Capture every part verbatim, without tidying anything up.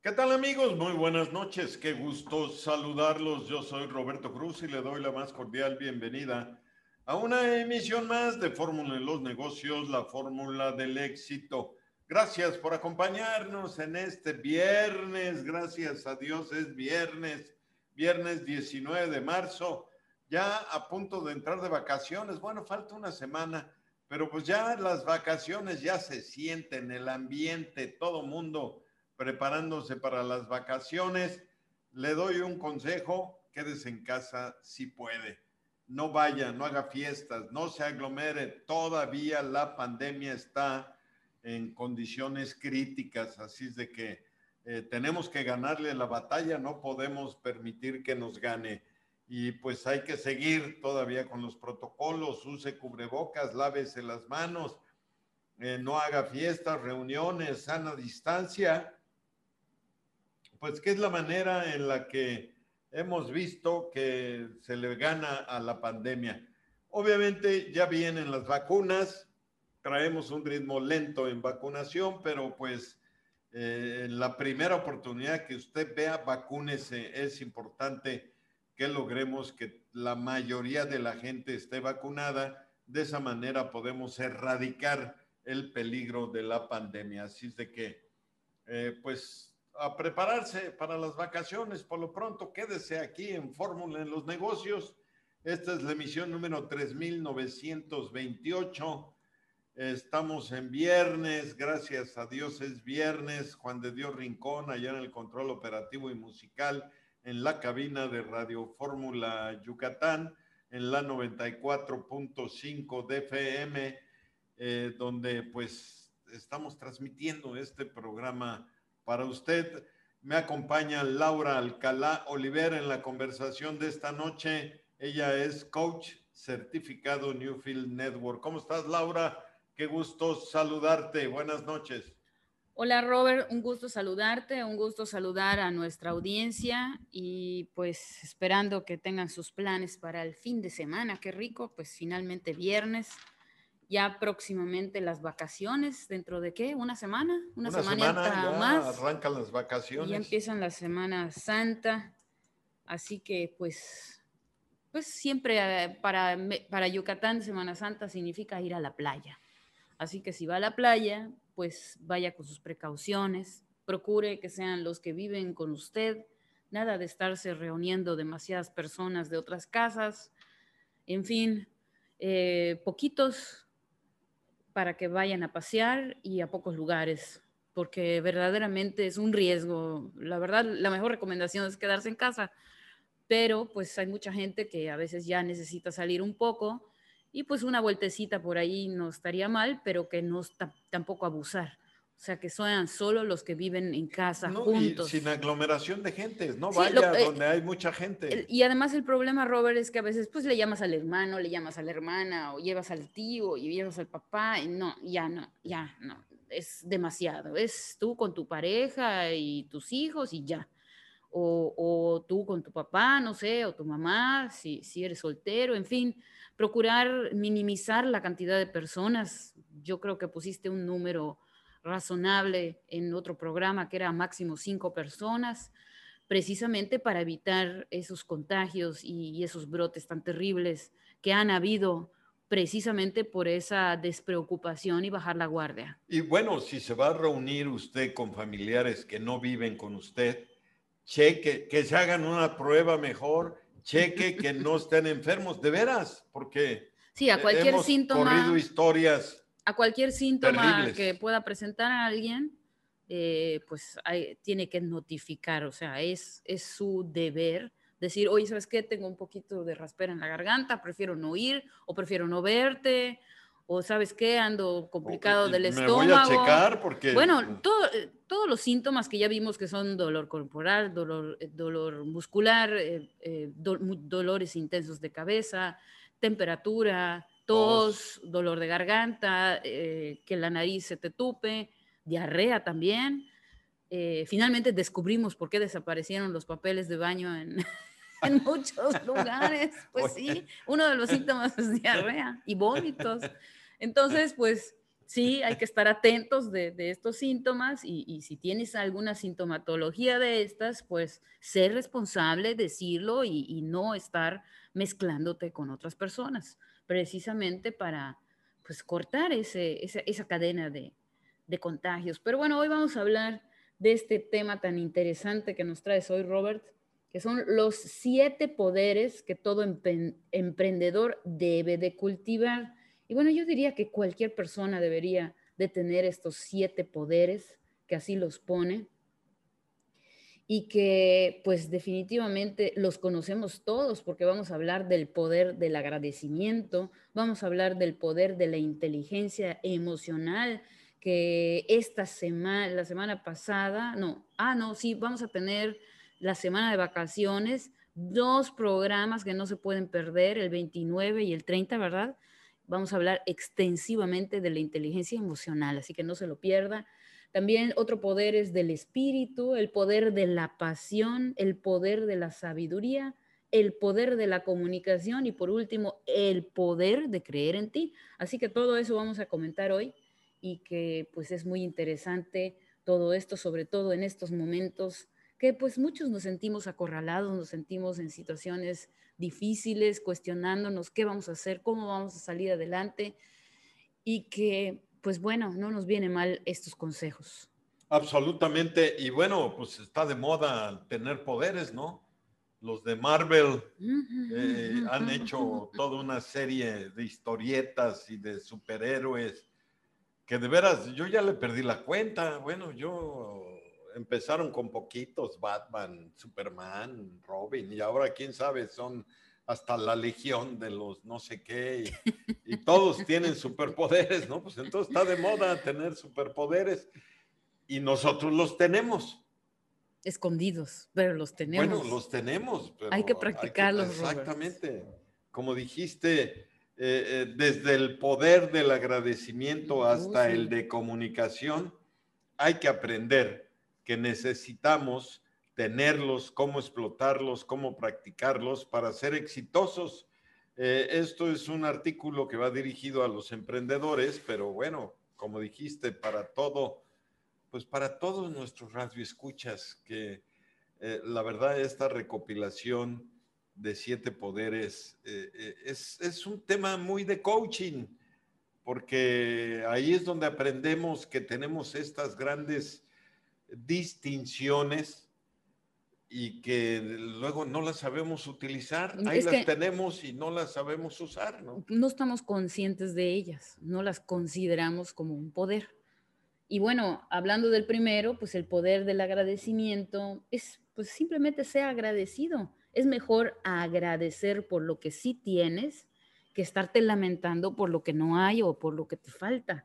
¿Qué tal amigos? Muy buenas noches, qué gusto saludarlos. Yo soy Roberto Cruz y le doy la más cordial bienvenida a una emisión más de Fórmula en los Negocios, la fórmula del éxito. Gracias por acompañarnos en este viernes, gracias a Dios es viernes, viernes diecinueve de marzo, ya a punto de entrar de vacaciones. Bueno, falta una semana, pero pues ya las vacaciones ya se sienten, el ambiente, todo mundo preparándose para las vacaciones. Le doy un consejo: quédese en casa si puede. No vaya, no haga fiestas, no se aglomere. Todavía la pandemia está en condiciones críticas, así es de que eh, tenemos que ganarle la batalla, no podemos permitir que nos gane. Y pues hay que seguir todavía con los protocolos, use cubrebocas, lávese las manos, eh, no haga fiestas, reuniones, sana distancia. Pues que es la manera en la que hemos visto que se le gana a la pandemia. Obviamente ya vienen las vacunas, traemos un ritmo lento en vacunación, pero pues eh, la primera oportunidad que usted vea, vacúnese. Es importante que logremos que la mayoría de la gente esté vacunada. De esa manera podemos erradicar el peligro de la pandemia. Así es de que, eh, pues, a prepararse para las vacaciones. Por lo pronto, quédese aquí en Fórmula en los Negocios. Esta es la emisión número tres mil novecientos veintiocho. Estamos en viernes, gracias a Dios es viernes. Juan de Dios Rincón, allá en el control operativo y musical, en la cabina de Radio Fórmula Yucatán, en la noventa y cuatro punto cinco de F M, eh, donde pues estamos transmitiendo este programa para usted. Me acompaña Laura Alcalá Oliver en la conversación de esta noche. Ella es coach certificado Newfield Network. ¿Cómo estás, Laura? Qué gusto saludarte. Buenas noches. Hola Robert, un gusto saludarte, un gusto saludar a nuestra audiencia y pues esperando que tengan sus planes para el fin de semana. Qué rico, pues finalmente viernes, ya próximamente las vacaciones. ¿Dentro de qué? ¿Una semana? ¿Una Una semana semanita ya más? arrancan las Y ya vacaciones. empiezan la Semana Santa, así que pues, pues siempre eh, para, para Yucatán Semana Santa significa ir a la playa. Así que si va a la playa, pues vaya con sus precauciones, procure que sean los que viven con usted, nada de estarse reuniendo demasiadas personas de otras casas, en fin, eh, poquitos para que vayan a pasear y a pocos lugares, porque verdaderamente es un riesgo. La verdad, la mejor recomendación es quedarse en casa, pero pues hay mucha gente que a veces ya necesita salir un poco y pues una vueltecita por ahí no estaría mal, pero que no está, tampoco abusar. O sea, que sean solo los que viven en casa No, y sin juntos. aglomeración de gente. No Sí, lo, vaya donde eh, hay mucha el- gente. y además el problema, Robert, es que a veces pues le llamas al hermano, le llamas a la hermana, o llevas al tío, y llevas al papá, y no, ya no, ya no, es demasiado. Es tú con tu pareja y tus hijos y ya. O, o tú con tu papá, no sé, o tu mamá, si, si eres soltero, en fin, procurar minimizar la cantidad de personas. Yo creo que pusiste un número razonable en otro programa que era máximo cinco personas, precisamente para evitar esos contagios y, y esos brotes tan terribles que han habido precisamente por esa despreocupación y bajar la guardia. Y bueno, si se va a reunir usted con familiares que no viven con usted, cheque, que se hagan una prueba mejor, cheque que no estén enfermos, de veras, porque Sí, a eh, cualquier hemos corrido síntoma, historias a cualquier síntoma que terribles. pueda presentar a alguien, eh, pues hay- tiene que notificar, o sea, es, es su deber decir, oye, ¿sabes qué? Tengo un poquito de raspera en la garganta, prefiero no ir o prefiero no verte, o ¿sabes qué? Ando O, complicado y del me voy a estómago. checar porque Bueno, todo, eh, todos los síntomas que ya vimos que son dolor corporal, dolor, eh, dolor muscular, eh, eh, do- mu- dolores intensos de cabeza, temperatura, tos. tos, dolor de garganta, eh, que la nariz se te tupe, diarrea también. Eh, finalmente descubrimos por qué desaparecieron los papeles de baño en, en muchos lugares. Pues sí, Oye. uno de los síntomas es diarrea y vómitos. Entonces, pues Sí, hay que estar atentos de, de estos síntomas y, y si tienes alguna sintomatología de estas, pues ser responsable, decirlo y, y no estar mezclándote con otras personas, precisamente para pues cortar ese, esa, esa cadena de, de contagios. Pero bueno, hoy vamos a hablar de este tema tan interesante que nos traes hoy, Robert, que son los siete poderes que todo empre- emprendedor debe de cultivar. Y bueno, yo diría que cualquier persona debería de tener estos siete poderes, que así los pone, y que pues definitivamente los conocemos todos, porque vamos a hablar del poder del agradecimiento, vamos a hablar del poder de la inteligencia emocional, que esta semana, la semana pasada, no, ah, no, sí, vamos a tener la semana de vacaciones, dos programas que no se pueden perder, el veintinueve y el treinta, ¿verdad? Vamos a hablar extensivamente de la inteligencia emocional, así que no se lo pierda. También otro poder es del espíritu, el poder de la pasión, el poder de la sabiduría, el poder de la comunicación y por último, el poder de creer en ti. Así que todo eso vamos a comentar hoy y que pues es muy interesante todo esto, sobre todo en estos momentos que pues muchos nos sentimos acorralados, nos sentimos en situaciones difíciles, cuestionándonos qué vamos a hacer, cómo vamos a salir adelante y que, pues bueno, no nos viene mal estos consejos. Absolutamente. Y bueno, pues está de moda tener poderes, ¿no? Los de Marvel eh, han hecho toda una serie de historietas y de superhéroes que de veras yo ya le perdí la cuenta. Bueno, yo empezaron con poquitos, Batman, Superman, Robin, y ahora quién sabe, son hasta la legión de los no sé qué, y, y todos tienen superpoderes, ¿no? Pues entonces está de moda tener superpoderes y nosotros los tenemos. Escondidos, pero los Bueno, tenemos. los tenemos, Hay que pero hay que, practicarlos, Robert. exactamente, como dijiste, eh, eh, desde el poder del agradecimiento hasta Uy. el de comunicación, hay que aprender que necesitamos tenerlos, cómo explotarlos, cómo practicarlos para ser exitosos. Eh, esto es un artículo que va dirigido a los emprendedores, pero bueno, como dijiste, para todo, pues para todos nuestros radioescuchas, que eh, la verdad esta recopilación de siete poderes eh, eh, es, es un tema muy de coaching, porque ahí es donde aprendemos que tenemos estas grandes distinciones y que luego no las sabemos utilizar. Ahí Es las que tenemos y no las sabemos usar, ¿no? no estamos conscientes de ellas, no las consideramos como un poder. Y bueno, hablando del primero, pues el poder del agradecimiento es, pues simplemente sea agradecido. Es mejor agradecer por lo que sí tienes que estarte lamentando por lo que no hay o por lo que te falta.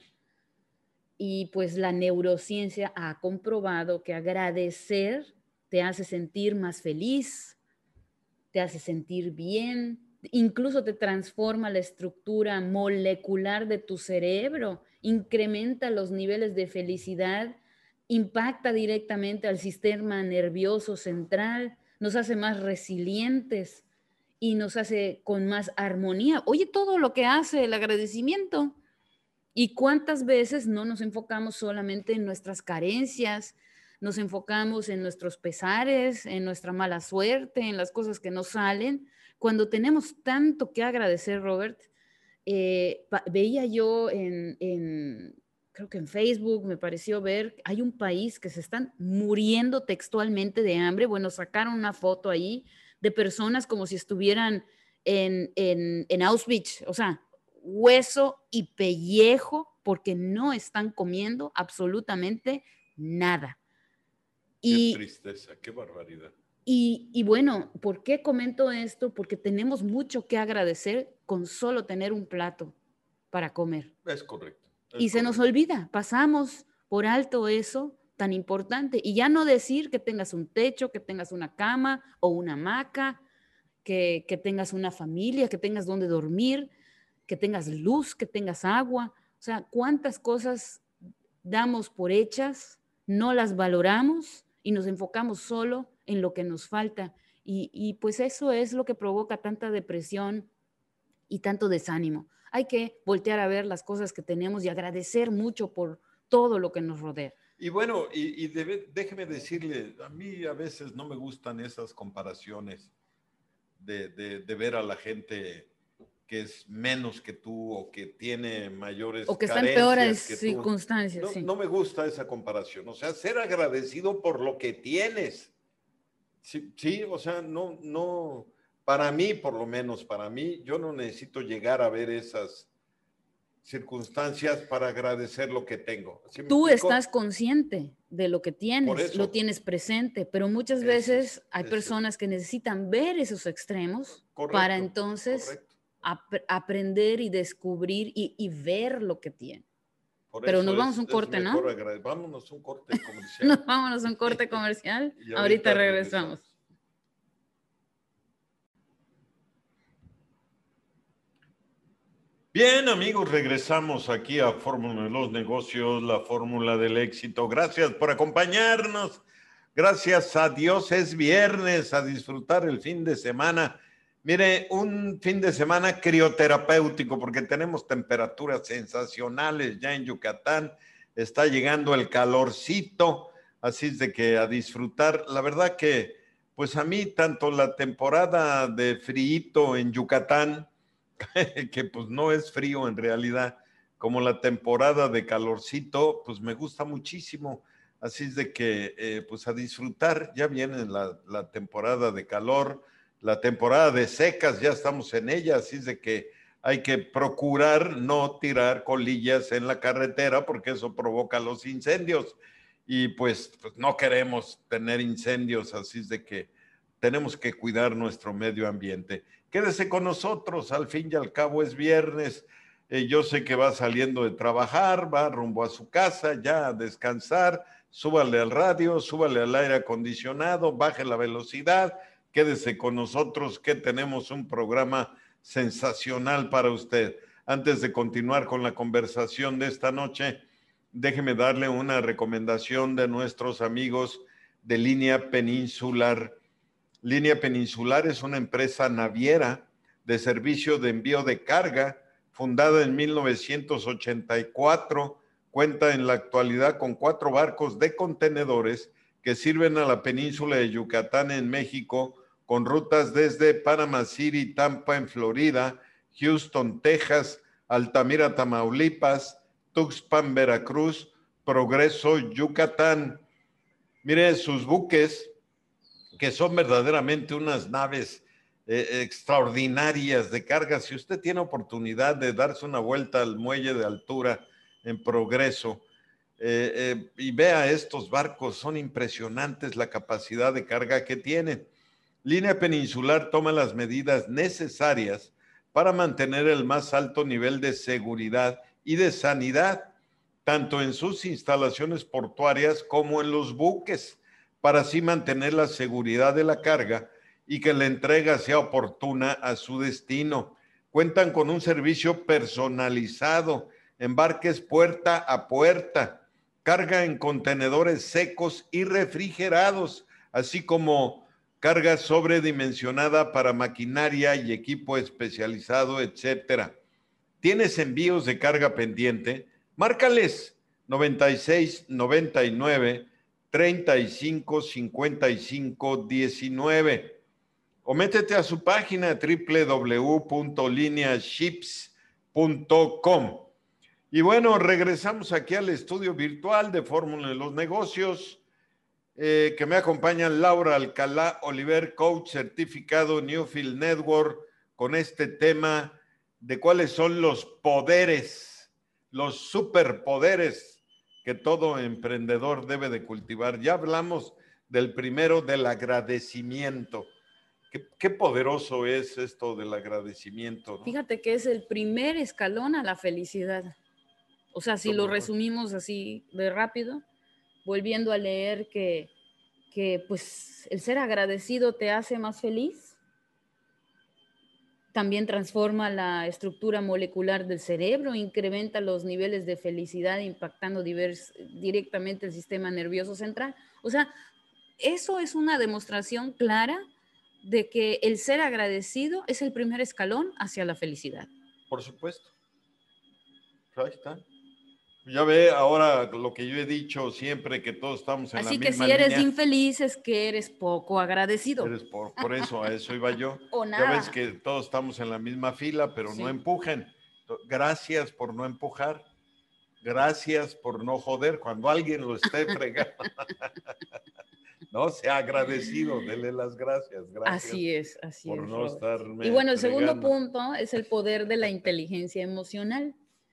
Y pues la neurociencia ha comprobado que agradecer te hace sentir más feliz, te hace sentir bien, incluso te transforma la estructura molecular de tu cerebro, incrementa los niveles de felicidad, impacta directamente al sistema nervioso central, nos hace más resilientes y nos hace con más armonía. Oye, todo lo que hace el agradecimiento. ¿Y cuántas veces no nos enfocamos solamente en nuestras carencias? Nos enfocamos en nuestros pesares, en nuestra mala suerte, en las cosas que nos salen. Cuando tenemos tanto que agradecer, Robert, eh, veía yo en, en, creo que en Facebook, me pareció ver, hay un país que se están muriendo textualmente de hambre. Bueno, sacaron una foto ahí de personas como si estuvieran en, en, en Auschwitz, o sea, hueso y pellejo porque no están comiendo absolutamente nada. Qué Y, tristeza, qué barbaridad. y, y bueno, ¿por qué comento esto? Porque tenemos mucho que agradecer con solo tener un plato para comer. Es correcto. Es Y se nos correcto. olvida, pasamos por alto eso tan importante. Y ya no decir que tengas un techo, que tengas una cama o una hamaca, que, que tengas una familia, que tengas donde dormir, que tengas luz, que tengas agua. O sea, cuántas cosas damos por hechas, no las valoramos y nos enfocamos solo en lo que nos falta. Y, y pues eso es lo que provoca tanta depresión y tanto desánimo. hay que voltear a ver las cosas que tenemos y agradecer mucho por todo lo que nos rodea. Y bueno, y, y debe, déjeme decirle, a mí a veces no me gustan esas comparaciones de, de, de ver a la gente que es menos que tú o que tiene mayores o que está en peores carencias que tú. circunstancias. No, sí. no me gusta esa comparación. O sea, ser agradecido por lo que tienes. Sí, sí, o sea, no, no, para mí, por lo menos para mí, yo no necesito llegar a ver esas circunstancias para agradecer lo que tengo. ¿Sí me Tú explico? estás consciente de lo que Por tienes, eso. lo tienes presente, pero muchas Ese veces es- hay ese es- personas que necesitan ver esos extremos Correcto, para entonces correcto. ap- aprender y descubrir y, y ver lo que tienen. Por Pero eso nos vamos es, a un es corte, mejor ¿no? agrade- Vámonos a un corte comercial. Nos vámonos a un corte comercial. Y Ahorita ahorita regresamos. regresamos. Bien, amigos, regresamos aquí a Fórmula de los Negocios, la fórmula del éxito. Gracias por acompañarnos. Gracias a Dios es viernes, a disfrutar el fin de semana. Mire, un fin de semana crioterapéutico porque tenemos temperaturas sensacionales ya en Yucatán. Está llegando el calorcito, así es de que a disfrutar. La verdad que, pues a mí, tanto la temporada de frío en Yucatán, que pues no es frío en realidad, como la temporada de calorcito, pues me gusta muchísimo. Así es de que, eh, pues a disfrutar, ya viene la, la temporada de calor, la temporada de secas, ya estamos en ella, así es de que hay que procurar no tirar colillas en la carretera porque eso provoca los incendios. Y pues, pues no queremos tener incendios, así es de que tenemos que cuidar nuestro medio ambiente. Quédese con nosotros, al fin y al cabo es viernes. Eh, yo sé que va saliendo de trabajar, va rumbo a su casa ya a descansar. Súbale al radio, súbale al aire acondicionado, baje la velocidad, quédese con nosotros que tenemos un programa sensacional para usted. Antes de continuar con la conversación de esta noche, déjeme darle una recomendación de nuestros amigos de Línea Peninsular. Línea Peninsular es una empresa naviera de servicio de envío de carga, fundada en mil novecientos ochenta y cuatro. Cuenta en la actualidad con cuatro barcos de contenedores que sirven a la península de Yucatán en México, con rutas desde Panama City, Tampa en Florida, Houston, Texas, Altamira, Tamaulipas, Tuxpan, Veracruz, Progreso, Yucatán. Mire, sus buques, que son verdaderamente unas naves eh, extraordinarias de carga. Si usted tiene oportunidad de darse una vuelta al muelle de altura en Progreso eh, eh, y vea estos barcos, son impresionantes la capacidad de carga que tienen. Línea Peninsular toma las medidas necesarias para mantener el más alto nivel de seguridad y de sanidad, tanto en sus instalaciones portuarias como en los buques, para así mantener la seguridad de la carga y que la entrega sea oportuna a su destino. Cuentan con un servicio personalizado, embarques puerta a puerta, carga en contenedores secos y refrigerados, así como carga sobredimensionada para maquinaria y equipo especializado, etcétera. ¿Tienes envíos de carga pendiente? Márcales noventa y seis, noventa y nueve, treinta y cinco, cincuenta y cinco, diecinueve o métete a su página doble u doble u doble u punto linea ships punto com. Y bueno, regresamos aquí al estudio virtual de Fórmula de los Negocios, eh, que me acompañan Laura Alcalá Oliver, coach certificado Newfield Network, con este tema de cuáles son los poderes, los superpoderes que todo emprendedor debe de cultivar. Ya hablamos del primero, del agradecimiento. Qué, qué poderoso es esto del agradecimiento, ¿no? Fíjate que es el primer escalón a la felicidad. O sea, si lo ¿Cómo? resumimos así de rápido, volviendo a leer que, que pues el ser agradecido te hace más feliz, también transforma la estructura molecular del cerebro, incrementa los niveles de felicidad, impactando divers, directamente el sistema nervioso central. O sea, eso es una demostración clara de que el ser agradecido es el primer escalón hacia la felicidad. Por supuesto. Ahí está. Ya ve ahora lo que yo he dicho siempre, que todos estamos en Así la que misma si eres línea. infeliz es que eres poco agradecido. Eres por, por eso, a eso iba yo. O Ya ves nada. que todos estamos en la misma fila, pero Sí. no empujen. Gracias por no empujar. Gracias por no joder cuando alguien lo esté fregando. No, sea agradecido, dele las gracias. Gracias Así es, así por es, no Robert. estarme Y bueno, el segundo fregando. punto es el poder de la inteligencia emocional.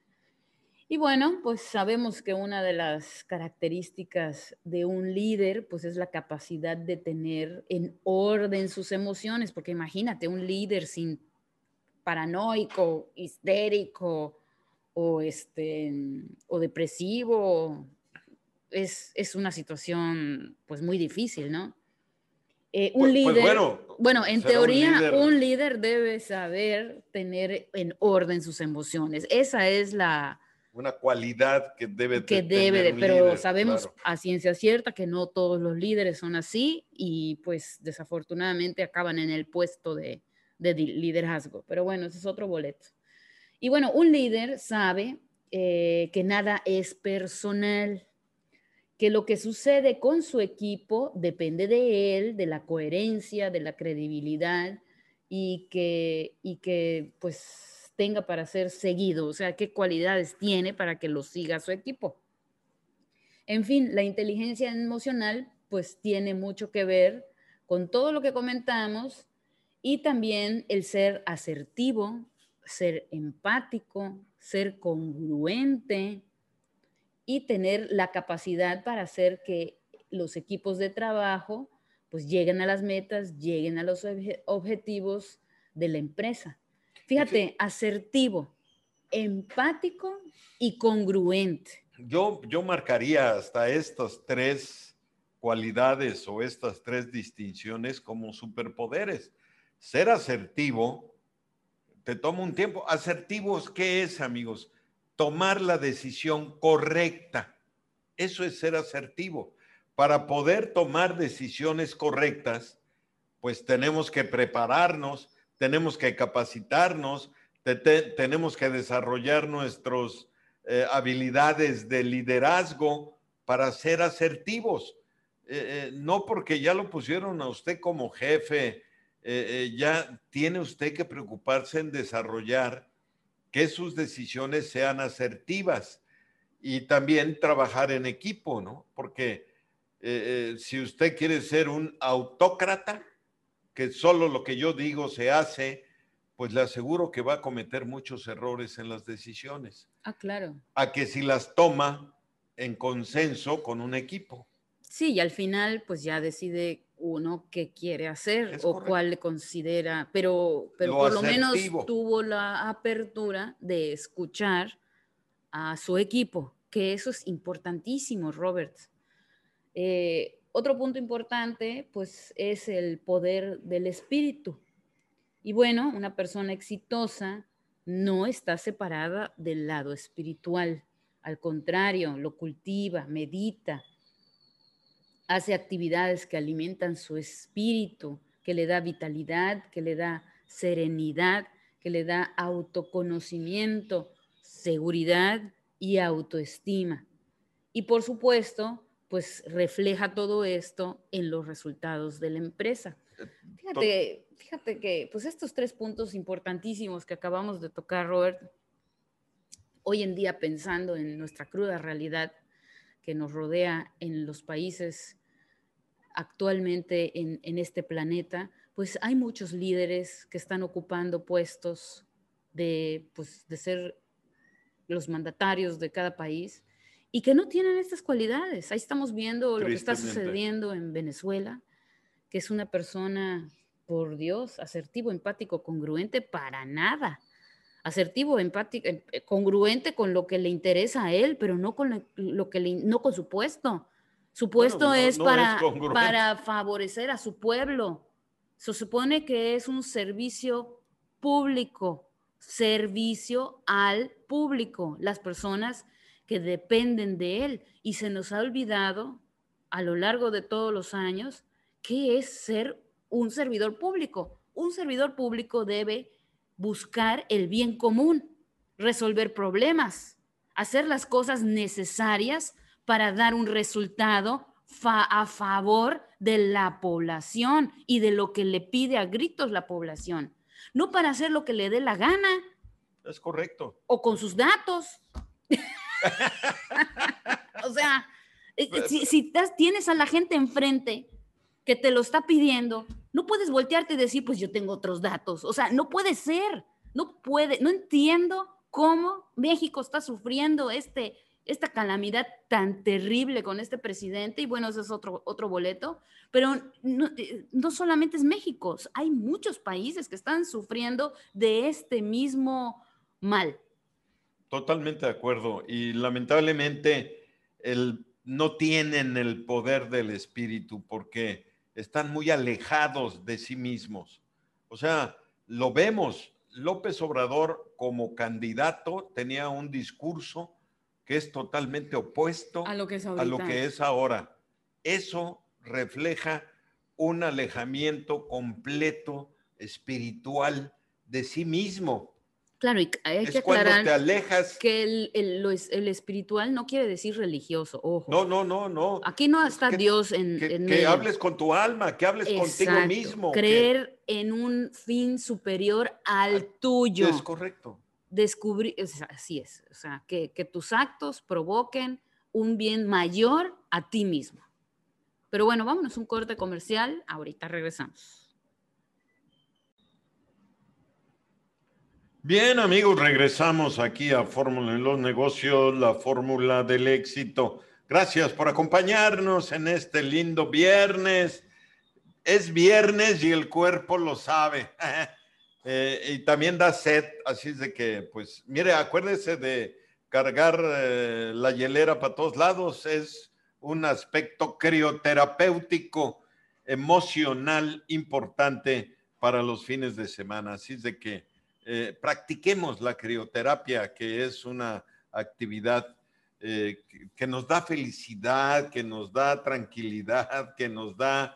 Y bueno, pues sabemos que una de las características de un líder, pues es la capacidad de tener en orden sus emociones, porque imagínate un líder sin paranoico, histérico o, este, o depresivo, es, es una situación pues muy difícil, ¿no? Eh, un Pues, pues líder, bueno, bueno, en será un teoría, líder. un líder debe saber tener en orden sus emociones. Esa es la Una cualidad que debe que te- debe tener de, un pero líder, sabemos claro. a ciencia cierta que no todos los líderes son así y pues desafortunadamente acaban en el puesto de, de di- liderazgo. Pero bueno, ese es otro boleto. Y bueno, un líder sabe eh, que nada es personal, que lo que sucede con su equipo depende de él, de la coherencia, de la credibilidad y que, y que pues tenga para ser seguido, o sea, qué cualidades tiene para que lo siga su equipo. En fin, la inteligencia emocional pues tiene mucho que ver con todo lo que comentamos y también el ser asertivo, ser empático, ser congruente, y tener la capacidad para hacer que los equipos de trabajo pues lleguen a las metas, lleguen a los obje- objetivos de la empresa. Y fí- Fíjate, asertivo, empático y congruente. yo, yo marcaría hasta estas tres cualidades o estas tres distinciones como superpoderes. Ser asertivo, te toma un tiempo. Asertivos, ¿qué es, amigos? Tomar la decisión correcta. Eso es ser asertivo. Para poder tomar decisiones correctas, pues tenemos que prepararnos, tenemos que capacitarnos, te, te, tenemos que desarrollar nuestras eh, habilidades de liderazgo para ser asertivos. Eh, eh, no porque ya lo pusieron a usted como jefe, eh, eh, ya tiene usted que preocuparse en desarrollar que sus decisiones sean asertivas y también trabajar en equipo, ¿no? Porque eh, eh, si usted quiere ser un autócrata, que solo lo que yo digo se hace, pues le aseguro que va a cometer muchos errores en las decisiones. Ah, claro. A que si las toma en consenso con un equipo. Sí, y al final pues ya decide uno qué quiere hacer Es o cuál correcto. le considera, pero, pero Lo por lo menos asertivo. tuvo la apertura de escuchar a su equipo, que eso es importantísimo, Robert. Eh, otro punto importante, pues, es el poder del espíritu. Y bueno, una persona exitosa no está separada del lado espiritual. Al contrario, lo cultiva, medita, hace actividades que alimentan su espíritu, que le da vitalidad, que le da serenidad, que le da autoconocimiento, seguridad y autoestima. Y por supuesto, pues refleja todo esto en los resultados de la empresa. Fíjate, fíjate que pues estos tres puntos importantísimos que acabamos de tocar, Robert, hoy en día pensando en nuestra cruda realidad que nos rodea en los países actualmente en, en este planeta, pues hay muchos líderes que están ocupando puestos de, pues, de ser los mandatarios de cada país y que no tienen estas cualidades. Ahí estamos viendo lo que está Tristemente. sucediendo en Venezuela, que es una persona, por Dios, asertivo, empático, congruente, para nada. Asertivo, empático, congruente con lo que le interesa a él, pero no con lo, lo que le, no con su puesto. Su Bueno, puesto no, es no es para, congruente. para favorecer a su pueblo. Se supone que es un servicio público, servicio al público, las personas que dependen de él. Y se nos ha olvidado a lo largo de todos los años qué es ser un servidor público. Un servidor público debe buscar el bien común, resolver problemas, hacer las cosas necesarias para dar un resultado fa- a favor de la población y de lo que le pide a gritos la población, no para hacer lo que le dé la gana. Es correcto. O con sus datos. O sea, si, si estás, tienes a la gente enfrente que te lo está pidiendo, no puedes voltearte y decir, pues yo tengo otros datos. O sea, no puede ser, no puede, no entiendo cómo México está sufriendo este, esta calamidad tan terrible con este presidente, y bueno, ese es otro, otro boleto, pero no, no solamente es México, hay muchos países que están sufriendo de este mismo mal. Totalmente de acuerdo, y lamentablemente el, no tienen el poder del espíritu porque están muy alejados de sí mismos. O sea, lo vemos, López Obrador como candidato tenía un discurso que es totalmente opuesto a lo que es, a lo que es ahora. Eso refleja un alejamiento completo espiritual de sí mismo. Claro, y hay es que aclarar cuando te alejas. Que el, el, lo es, el espiritual no quiere decir religioso, ojo. No, no, no, no. Aquí no Es está que, Dios en, que, en que medio. hables con tu alma, que hables Exacto. contigo mismo. Creer que... en un fin superior al tuyo. Es correcto. Descubrir, o sea, así es, o sea, que, que tus actos provoquen un bien mayor a ti mismo. Pero bueno, vámonos a un corte comercial, ahorita regresamos. Bien, amigos, regresamos aquí a Fórmula en los Negocios, la fórmula del éxito. Gracias por acompañarnos en este lindo viernes. Es viernes y el cuerpo lo sabe. eh, y también da sed, así es de que, pues, mire, acuérdese de cargar eh, la hielera para todos lados. Es un aspecto crioterapéutico, emocional, importante para los fines de semana. Así es de que Eh, practiquemos la crioterapia, que es una actividad eh, que, que nos da felicidad, que nos da tranquilidad, que nos da,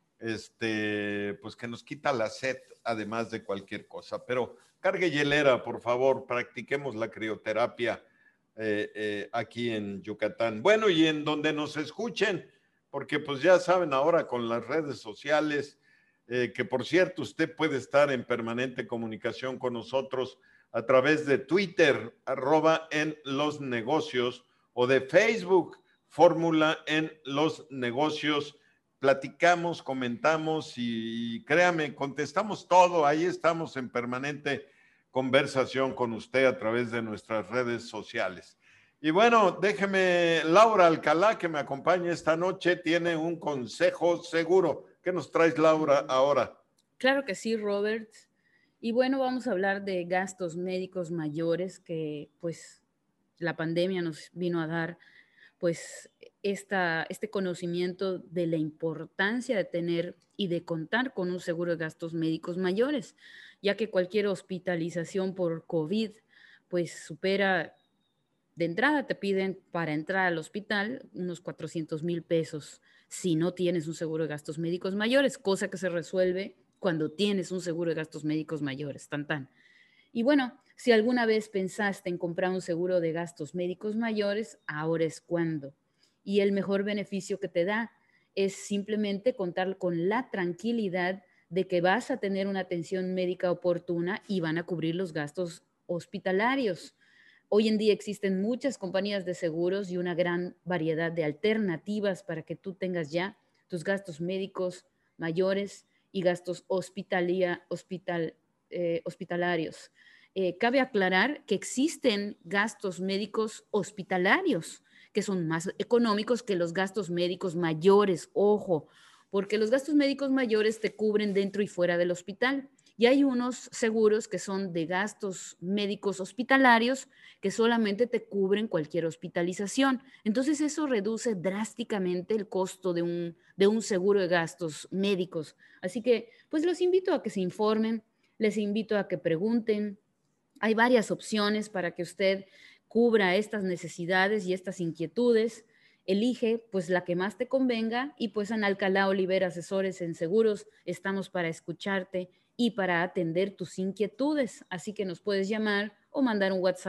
este, pues que nos quita la sed, además de cualquier cosa. Pero cargue hielera, por favor, practiquemos la crioterapia eh, eh, aquí en Yucatán. Bueno, y en donde nos escuchen, porque pues ya saben ahora con las redes sociales, Eh, que por cierto usted puede estar en permanente comunicación con nosotros a través de Twitter, arroba en los negocios, o de Facebook, Fórmula en los negocios. Platicamos, comentamos y, y créame, contestamos todo. Ahí estamos en permanente conversación con usted a través de nuestras redes sociales. Y bueno, déjeme, Laura Alcalá, que me acompaña esta noche, tiene un consejo seguro. ¿Qué nos traes, Laura, ahora? Claro que sí, Robert. Y bueno, vamos a hablar de gastos médicos mayores que pues la pandemia nos vino a dar, pues esta, este conocimiento de la importancia de tener y de contar con un seguro de gastos médicos mayores, ya que cualquier hospitalización por COVID pues supera, de entrada te piden para entrar al hospital unos cuatrocientos mil pesos si no tienes un seguro de gastos médicos mayores, cosa que se resuelve cuando tienes un seguro de gastos médicos mayores, tan tan. Y bueno, si alguna vez pensaste en comprar un seguro de gastos médicos mayores, ahora es cuando. Y el mejor beneficio que te da es simplemente contar con la tranquilidad de que vas a tener una atención médica oportuna y van a cubrir los gastos hospitalarios. Hoy en día existen muchas compañías de seguros y una gran variedad de alternativas para que tú tengas ya tus gastos médicos mayores y gastos hospitalia, hospital, eh, hospitalarios. Eh, cabe aclarar que existen gastos médicos hospitalarios que son más económicos que los gastos médicos mayores, ojo, porque los gastos médicos mayores te cubren dentro y fuera del hospital. Y hay unos seguros que son de gastos médicos hospitalarios que solamente te cubren cualquier hospitalización. Entonces eso reduce drásticamente el costo de un, de un seguro de gastos médicos. Así que pues los invito a que se informen, les invito a que pregunten. Hay varias opciones para que usted cubra estas necesidades y estas inquietudes. Elige pues la que más te convenga y pues en Alcalá Olivera Asesores en Seguros estamos para escucharte y para atender tus inquietudes. Así que nos puedes llamar o mandar un WhatsApp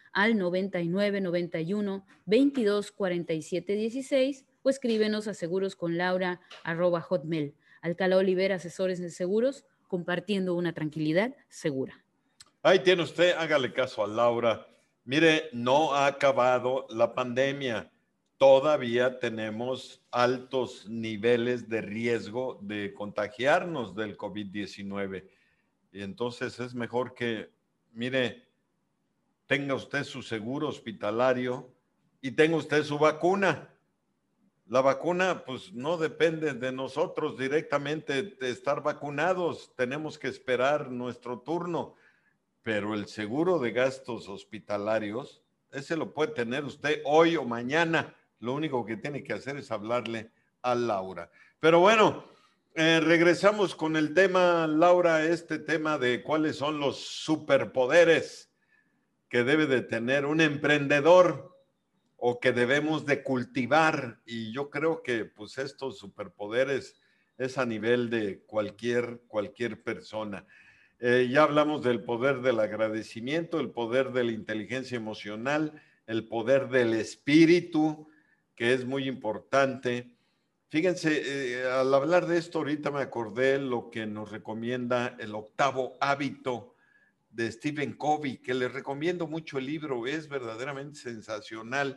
al noventa y nueve, noventa y uno, veintidós, cuarenta y siete, dieciséis o escríbenos a segurosconlaura arroba hotmail. Alcalá Olivera, asesores en seguros, compartiendo una tranquilidad segura. Ahí tiene usted, hágale caso a Laura. Mire, no ha acabado la pandemia. Todavía tenemos altos niveles de riesgo de contagiarnos del COVID diecinueve. Y entonces es mejor que, mire, tenga usted su seguro hospitalario y tenga usted su vacuna. La vacuna, pues, no depende de nosotros directamente de estar vacunados. Tenemos que esperar nuestro turno. Pero el seguro de gastos hospitalarios, ese lo puede tener usted hoy o mañana. Lo único que tiene que hacer es hablarle a Laura. Pero bueno, eh, regresamos con el tema, Laura, este tema de cuáles son los superpoderes que debe de tener un emprendedor o que debemos de cultivar. Y yo creo que pues estos superpoderes es a nivel de cualquier, cualquier persona. Eh, ya hablamos del poder del agradecimiento, el poder de la inteligencia emocional, el poder del espíritu, que es muy importante. Fíjense, eh, al hablar de esto ahorita me acordé lo que nos recomienda el octavo hábito de Stephen Covey, que les recomiendo mucho el libro, es verdaderamente sensacional.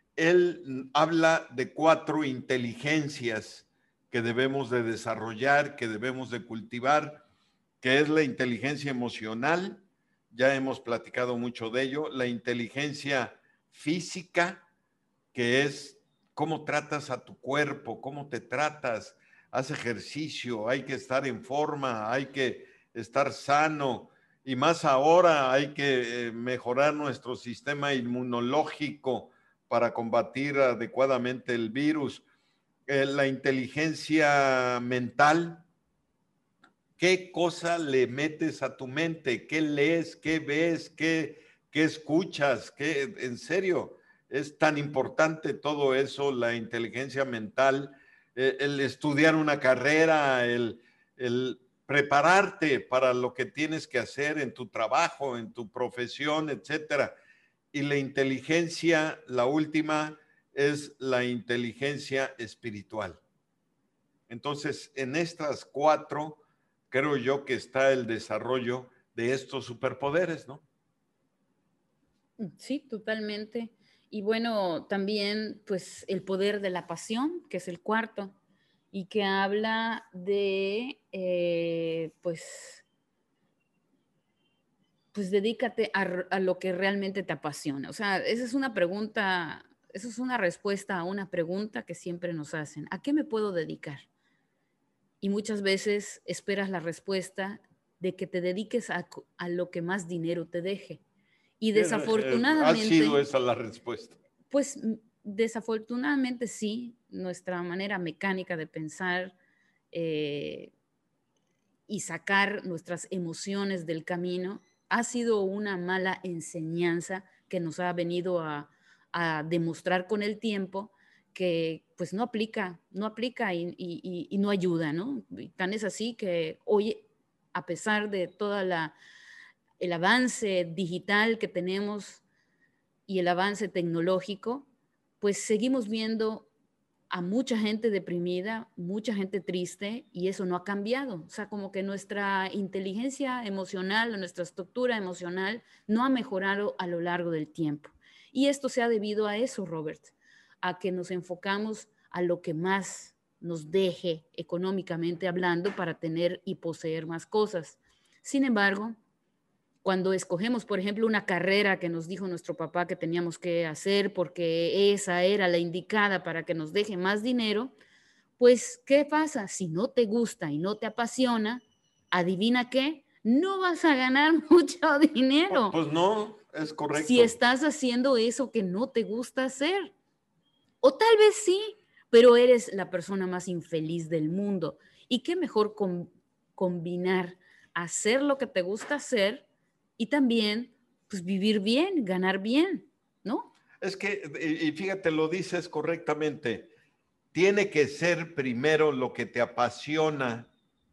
Él habla de cuatro inteligencias que debemos de desarrollar, que debemos de cultivar, que es la inteligencia emocional, ya hemos platicado mucho de ello, la inteligencia física, que es cómo tratas a tu cuerpo, cómo te tratas, haz ejercicio, hay que estar en forma, hay que estar sano, y más ahora hay que eh, mejorar nuestro sistema inmunológico para combatir adecuadamente el virus. Eh, la inteligencia mental, ¿qué cosa le metes a tu mente? ¿Qué lees? ¿Qué ves? ¿Qué, qué escuchas? ¿Qué, en serio, es tan importante todo eso, la inteligencia mental, eh, el estudiar una carrera, el, el prepararte para lo que tienes que hacer en tu trabajo, en tu profesión, etcétera. Y la inteligencia, la última, es la inteligencia espiritual. Entonces, en estas cuatro, creo yo que está el desarrollo de estos superpoderes, ¿no? Sí, totalmente. Y bueno, también pues el poder de la pasión, que es el cuarto, y que habla de eh, pues, pues dedícate a, a lo que realmente te apasiona. O sea, esa es una pregunta, esa es una respuesta a una pregunta que siempre nos hacen. ¿A qué me puedo dedicar? Y muchas veces esperas la respuesta de que te dediques a, a lo que más dinero te deje. Y Ha sido desafortunadamente, esa la respuesta. pues desafortunadamente sí, nuestra manera mecánica de pensar eh, y sacar nuestras emociones del camino ha sido una mala enseñanza que nos ha venido a, a demostrar con el tiempo que pues no aplica, no aplica y, y, y no ayuda, ¿no? Y tan es así que hoy, a pesar de toda la el avance digital que tenemos y el avance tecnológico, pues seguimos viendo a mucha gente deprimida, mucha gente triste, y eso no ha cambiado. O sea, como que nuestra inteligencia emocional, nuestra estructura emocional no ha mejorado a lo largo del tiempo. Y esto se ha debido a eso, Robert, a que nos enfocamos a lo que más nos deje económicamente hablando para tener y poseer más cosas. Sin embargo, cuando escogemos, por ejemplo, una carrera que nos dijo nuestro papá que teníamos que hacer porque esa era la indicada para que nos deje más dinero, pues, ¿qué pasa? Si no te gusta y no te apasiona, adivina qué, no vas a ganar mucho dinero. Pues no, es correcto. Si estás haciendo eso que no te gusta hacer. O tal vez sí, pero eres la persona más infeliz del mundo. ¿Y qué mejor com combinar hacer lo que te gusta hacer y también pues vivir bien, ganar bien, ¿no? Es que, y fíjate, lo dices correctamente, tiene que ser primero lo que te apasiona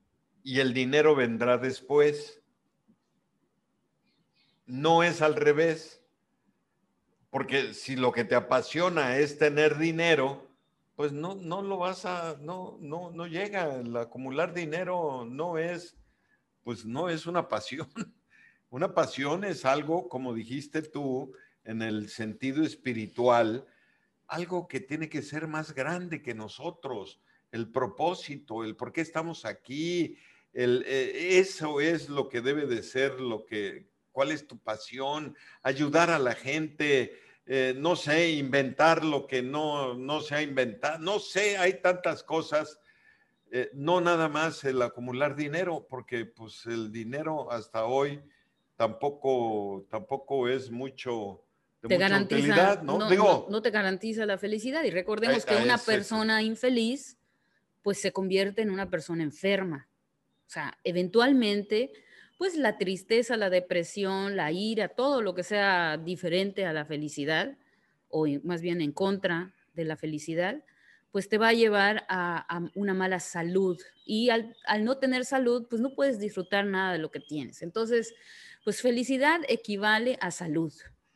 y el dinero vendrá después. No es al revés. porque si lo que te apasiona es tener dinero, pues no, no lo vas a, no, no, no llega. El acumular dinero no es, pues no es una pasión. Una pasión es algo, como dijiste tú, en el sentido espiritual, algo que tiene que ser más grande que nosotros, el propósito, el por qué estamos aquí, el, eh, eso es lo que debe de ser, lo que, cuál es tu pasión, ayudar a la gente, eh, no sé, inventar lo que no, no se ha inventado, no sé, hay tantas cosas, eh, no nada más el acumular dinero, porque pues el dinero hasta hoy tampoco, tampoco es mucho, de Te mucha garantiza, utilidad, ¿no? no, no, Digo, no te garantiza la felicidad. Y eh, recordemos que eh, una es eso. persona infeliz, pues se convierte en una persona enferma. O sea, eventualmente, pues la tristeza, la depresión, la ira, todo lo que sea diferente a la felicidad, o más bien en contra de la felicidad, pues te va a llevar a, a una mala salud. Y al, al no tener salud, pues no puedes disfrutar nada de lo que tienes. Entonces, pues felicidad equivale a salud.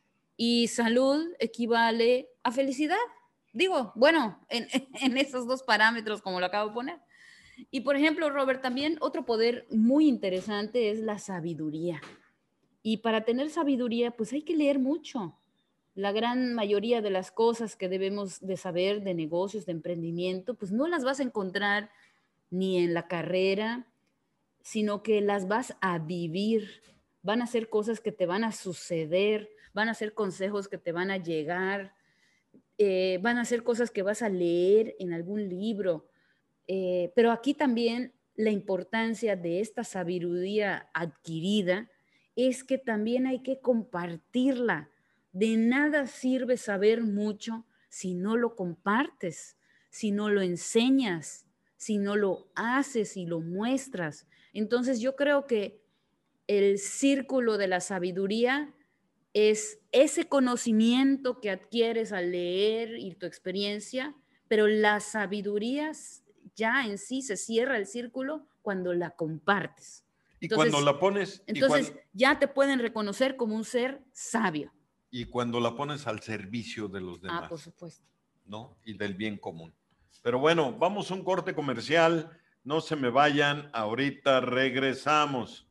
Y salud equivale a felicidad. Digo, bueno, en, en esos dos parámetros, como lo acabo de poner. Y por ejemplo, Robert, también otro poder muy interesante es la sabiduría. Y para tener sabiduría, pues hay que leer mucho. La gran mayoría de las cosas que debemos de saber de negocios, de emprendimiento, pues no las vas a encontrar ni en la carrera, sino que las vas a vivir. Van a ser cosas que te van a suceder, van a ser consejos que te van a llegar, eh, van a ser cosas que vas a leer en algún libro. Eh, pero aquí también la importancia de esta sabiduría adquirida es que también hay que compartirla. De nada sirve saber mucho si no lo compartes, si no lo enseñas, si no lo haces y lo muestras. Entonces yo creo que el círculo de la sabiduría es ese conocimiento que adquieres al leer y tu experiencia, pero la sabiduría ya en sí se cierra el círculo cuando la compartes. Y cuando Entonces, la pones, y entonces cuando, ya te pueden reconocer como un ser sabio. y cuando la pones al servicio de los Ah, por demás, supuesto. ¿no? Y del bien común. Pero bueno, vamos a un corte comercial. No se me vayan, ahorita regresamos.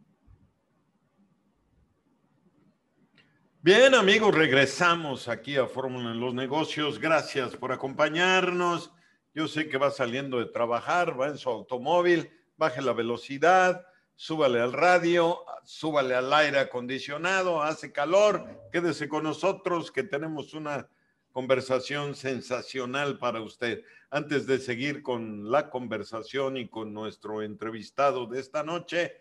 Bien, amigos, regresamos aquí a Fórmula en los Negocios. Gracias por acompañarnos. Yo sé que va saliendo de trabajar, va en su automóvil, baje la velocidad, súbale al radio, súbale al aire acondicionado, hace calor, quédese con nosotros que tenemos una conversación sensacional para usted. Antes de seguir con la conversación y con nuestro entrevistado de esta noche,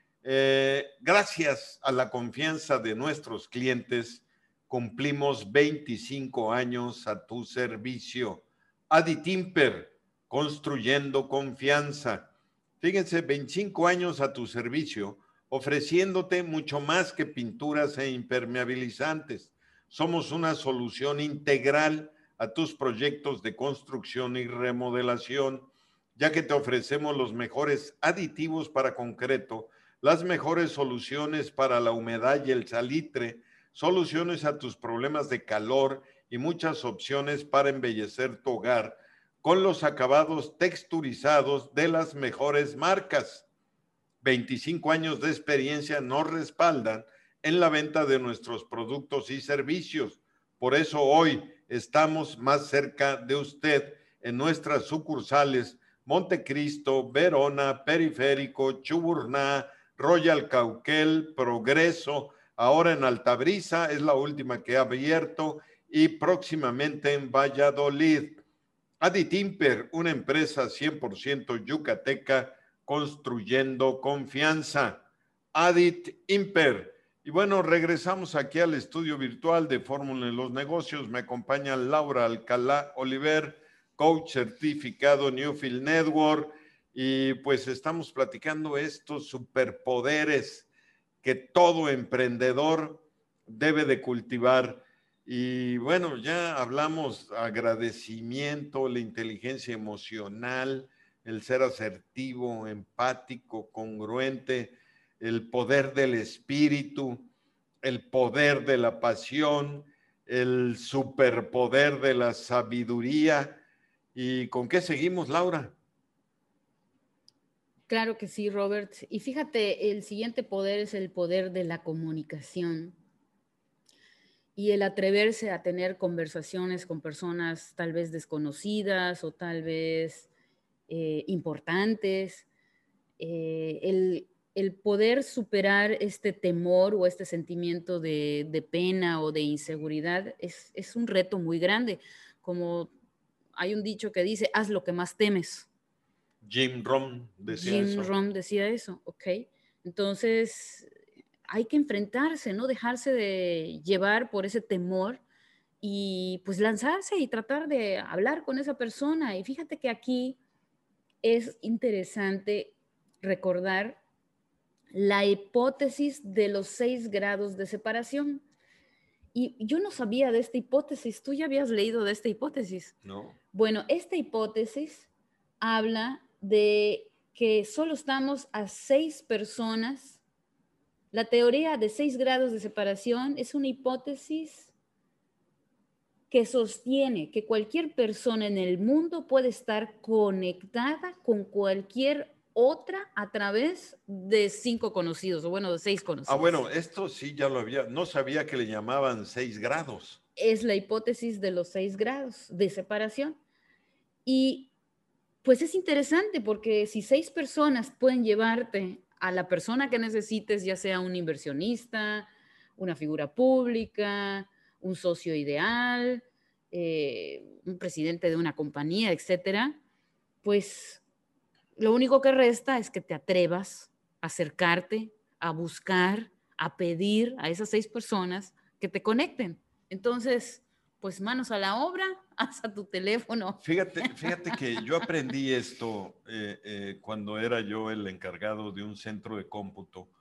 Eh, gracias a la confianza de nuestros clientes, cumplimos veinticinco años a tu servicio. Adi Timper, construyendo confianza. Fíjense, veinticinco años a tu servicio, ofreciéndote mucho más que pinturas e impermeabilizantes. Somos una solución integral a tus proyectos de construcción y remodelación, ya que te ofrecemos los mejores aditivos para concreto, las mejores soluciones para la humedad y el salitre, soluciones a tus problemas de calor y muchas opciones para embellecer tu hogar con los acabados texturizados de las mejores marcas. veinticinco años de experiencia nos respaldan en la venta de nuestros productos y servicios. Por eso hoy estamos más cerca de usted en nuestras sucursales Montecristo, Verona, Periférico, Chuburná, Royal Cauquel, Progreso, ahora en Altabrisa, es la última que ha abierto, y próximamente en Valladolid. Adi Timper, una empresa cien por ciento yucateca, construyendo confianza. Adit Imper. Y bueno, regresamos aquí al estudio virtual de Fórmula en los Negocios. Me acompaña Laura Alcalá Oliver, coach certificado Newfield Network. Y pues estamos platicando estos superpoderes que todo emprendedor debe de cultivar. Y bueno, ya hablamos agradecimiento, la inteligencia emocional, el ser asertivo, empático, congruente, el poder del espíritu, el poder de la pasión, el superpoder de la sabiduría. ¿Y con qué seguimos, Laura? Claro que sí, Robert. Y fíjate, el siguiente poder es el poder de la comunicación y el atreverse a tener conversaciones con personas tal vez desconocidas o tal vez eh, importantes. Eh, el, el poder superar este temor o este sentimiento de, de pena o de inseguridad es, es un reto muy grande. Como hay un dicho que dice, haz lo que más temes. Jim Rohn decía Jim eso. Rohn decía eso, ok. Entonces, hay que enfrentarse, no dejarse de llevar por ese temor y pues lanzarse y tratar de hablar con esa persona. Y fíjate que aquí es interesante recordar la hipótesis de los seis grados de separación. Y yo no sabía de esta hipótesis. ¿Tú ya habías leído de esta hipótesis? No. Bueno, esta hipótesis habla de que solo estamos a seis personas. La teoría de seis grados de separación es una hipótesis que sostiene que cualquier persona en el mundo puede estar conectada con cualquier otra a través de cinco conocidos, o bueno, de seis conocidos. Ah, bueno, esto sí ya lo había, no sabía que le llamaban seis grados. Es la hipótesis de los seis grados de separación. Y pues es interesante porque si seis personas pueden llevarte a la persona que necesites, ya sea un inversionista, una figura pública, un socio ideal, eh, un presidente de una compañía, etcétera, pues lo único que resta es que te atrevas a acercarte, a buscar, a pedir a esas seis personas que te conecten. Entonces, pues manos a la obra, haz a tu teléfono. Fíjate, fíjate que yo aprendí esto eh, eh, cuando era yo el encargado de un centro de cómputo,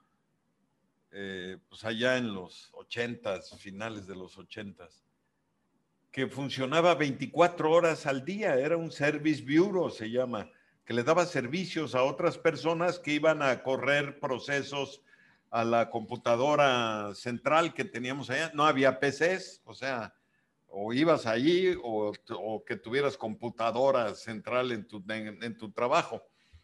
eh, pues allá en los ochentas, finales de los ochentas, que funcionaba veinticuatro horas al día, era un service bureau, se llama, que le daba servicios a otras personas que iban a correr procesos a la computadora central que teníamos allá. No había P Cs, o sea, o ibas allí o, o que tuvieras computadora central en tu, en, en tu trabajo.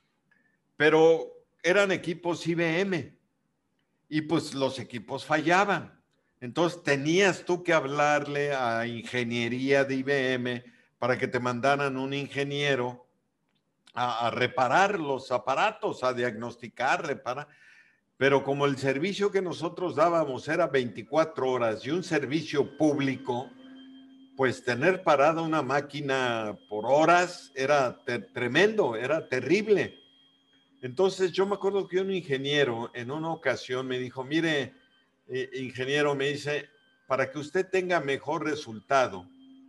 Pero eran equipos I B M y pues los equipos fallaban. Entonces tenías tú que hablarle a ingeniería de I B M para que te mandaran un ingeniero a, a reparar los aparatos, a diagnosticar, reparar. Pero como el servicio que nosotros dábamos era veinticuatro horas y un servicio público, pues tener parada una máquina por horas era tremendo, era terrible. Entonces yo me acuerdo que un ingeniero en una ocasión me dijo, mire, eh, ingeniero, me dice, para que usted tenga mejor resultado,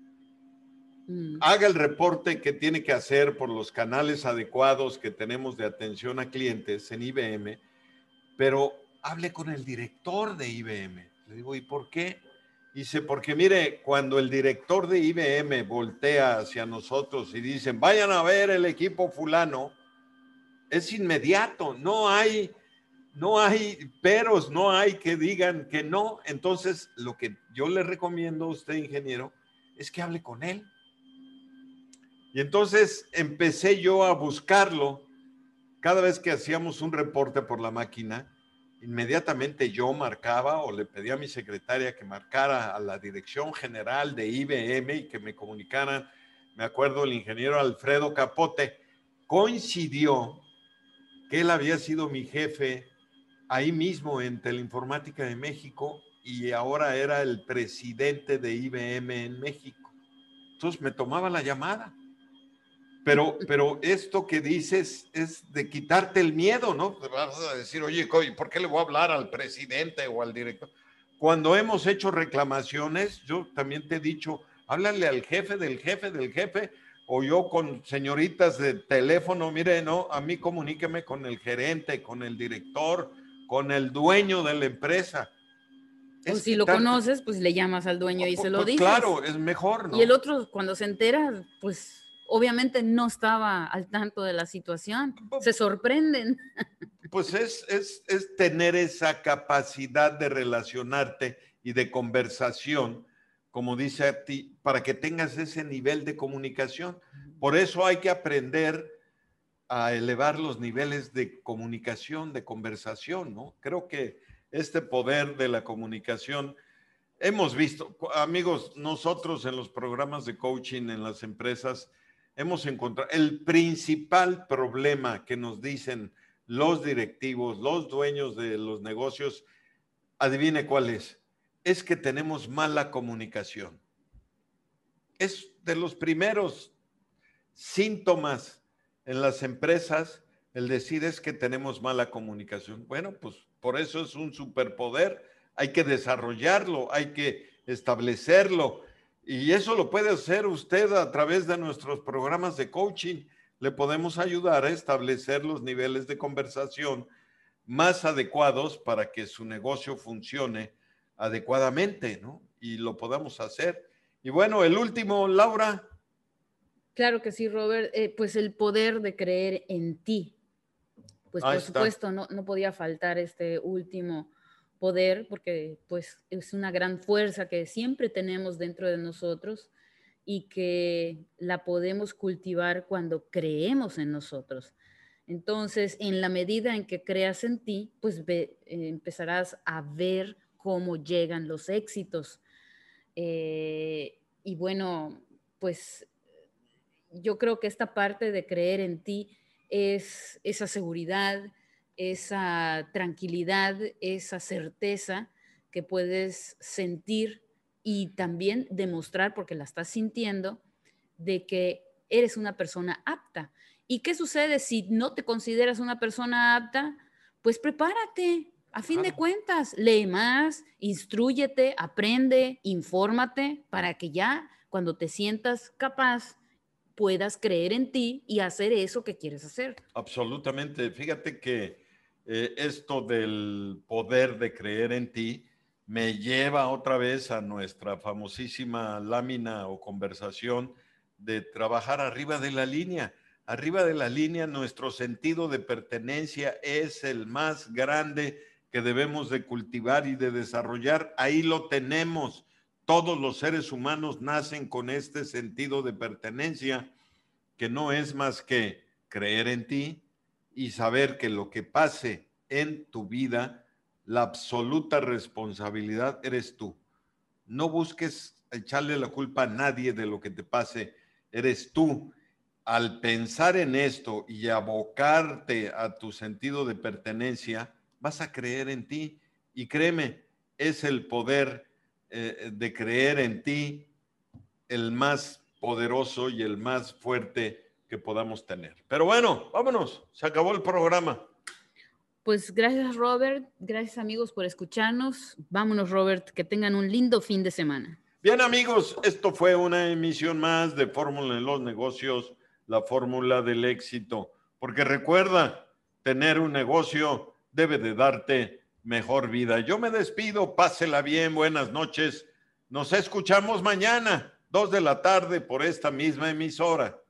mm. haga el reporte que tiene que hacer por los canales adecuados que tenemos de atención a clientes en I B M, pero hable con el director de I B M. Le digo, ¿y por qué? Dice, porque mire, cuando el director de I B M voltea hacia nosotros y dicen, vayan a ver el equipo fulano, es inmediato, no hay, no hay peros, no hay que digan que no. Entonces, lo que yo le recomiendo a usted, ingeniero, es que hable con él. Y entonces empecé yo a buscarlo. Cada vez que hacíamos un reporte por la máquina, inmediatamente yo marcaba o le pedía a mi secretaria que marcara a la dirección general de I B M y que me comunicaran. Me acuerdo el ingeniero Alfredo Capote coincidió que él había sido mi jefe ahí mismo en Teleinformática de México y ahora era el presidente de I B M en México. Entonces me tomaba la llamada. Pero, pero esto que dices es de quitarte el miedo, ¿no? Te vas a decir, oye, ¿por qué le voy a hablar al presidente o al director? Cuando hemos hecho reclamaciones, yo también te he dicho, háblale al jefe del jefe del jefe, o yo con señoritas de teléfono, mire, no, a mí comuníqueme con el gerente, con el director, con el dueño de la empresa. O es si quitarte... lo conoces, pues le llamas al dueño oh, y pues, se lo pues dices. Claro, es mejor, ¿no? Y el otro, cuando se entera, pues obviamente no estaba al tanto de la situación. Se sorprenden. Pues es, es, es tener esa capacidad de relacionarte y de conversación como dice a ti, para que tengas ese nivel de comunicación. Por eso hay que aprender a elevar los niveles de comunicación, de conversación, ¿no? Creo que este poder de la comunicación, hemos visto, amigos, nosotros en los programas de coaching en las empresas, hemos encontrado el principal problema que nos dicen los directivos, los dueños de los negocios, adivine cuál es, es que tenemos mala comunicación. Es de los primeros síntomas en las empresas el decir es que tenemos mala comunicación. Bueno, pues por eso es un superpoder, hay que desarrollarlo, hay que establecerlo, y eso lo puede hacer usted a través de nuestros programas de coaching. Le podemos ayudar a establecer los niveles de conversación más adecuados para que su negocio funcione adecuadamente, ¿no? Y lo podamos hacer. Y bueno, el último, Laura. Claro que sí, Robert. Eh, pues el poder de creer en ti. Pues Ahí por está. supuesto, no, no podía faltar este último poder, porque pues es una gran fuerza que siempre tenemos dentro de nosotros y que la podemos cultivar cuando creemos en nosotros. Entonces, en la medida en que creas en ti, pues ve, eh, empezarás a ver cómo llegan los éxitos. Eh, y bueno, pues yo creo que esta parte de creer en ti es esa seguridad, esa tranquilidad, esa certeza que puedes sentir y también demostrar, porque la estás sintiendo, de que eres una persona apta. ¿Y qué sucede si no te consideras una persona apta? Pues prepárate. A fin de cuentas, lee más, instrúyete, aprende, infórmate para que ya cuando te sientas capaz puedas creer en ti y hacer eso que quieres hacer. Absolutamente. Fíjate que eh, esto del poder de creer en ti me lleva otra vez a nuestra famosísima lámina o conversación de trabajar arriba de la línea. Arriba de la línea, nuestro sentido de pertenencia es el más grande que debemos de cultivar y de desarrollar. Ahí lo tenemos. Todos los seres humanos nacen con este sentido de pertenencia, que no es más que creer en ti y saber que lo que pase en tu vida, la absoluta responsabilidad eres tú. No busques echarle la culpa a nadie de lo que te pase, eres tú. Al pensar en esto y abocarte a tu sentido de pertenencia, vas a creer en ti. Y créeme, es el poder eh, de creer en ti el más poderoso y el más fuerte que podamos tener. Pero bueno, vámonos, se acabó el programa. Pues gracias, Robert, gracias amigos por escucharnos. Vámonos, Robert, que tengan un lindo fin de semana. Bien, amigos, esto fue una emisión más de Fórmula en los Negocios, la fórmula del éxito. Porque recuerda, tener un negocio debe de darte mejor vida. Yo me despido, pásela bien, buenas noches. Nos escuchamos mañana, dos de la tarde, por esta misma emisora.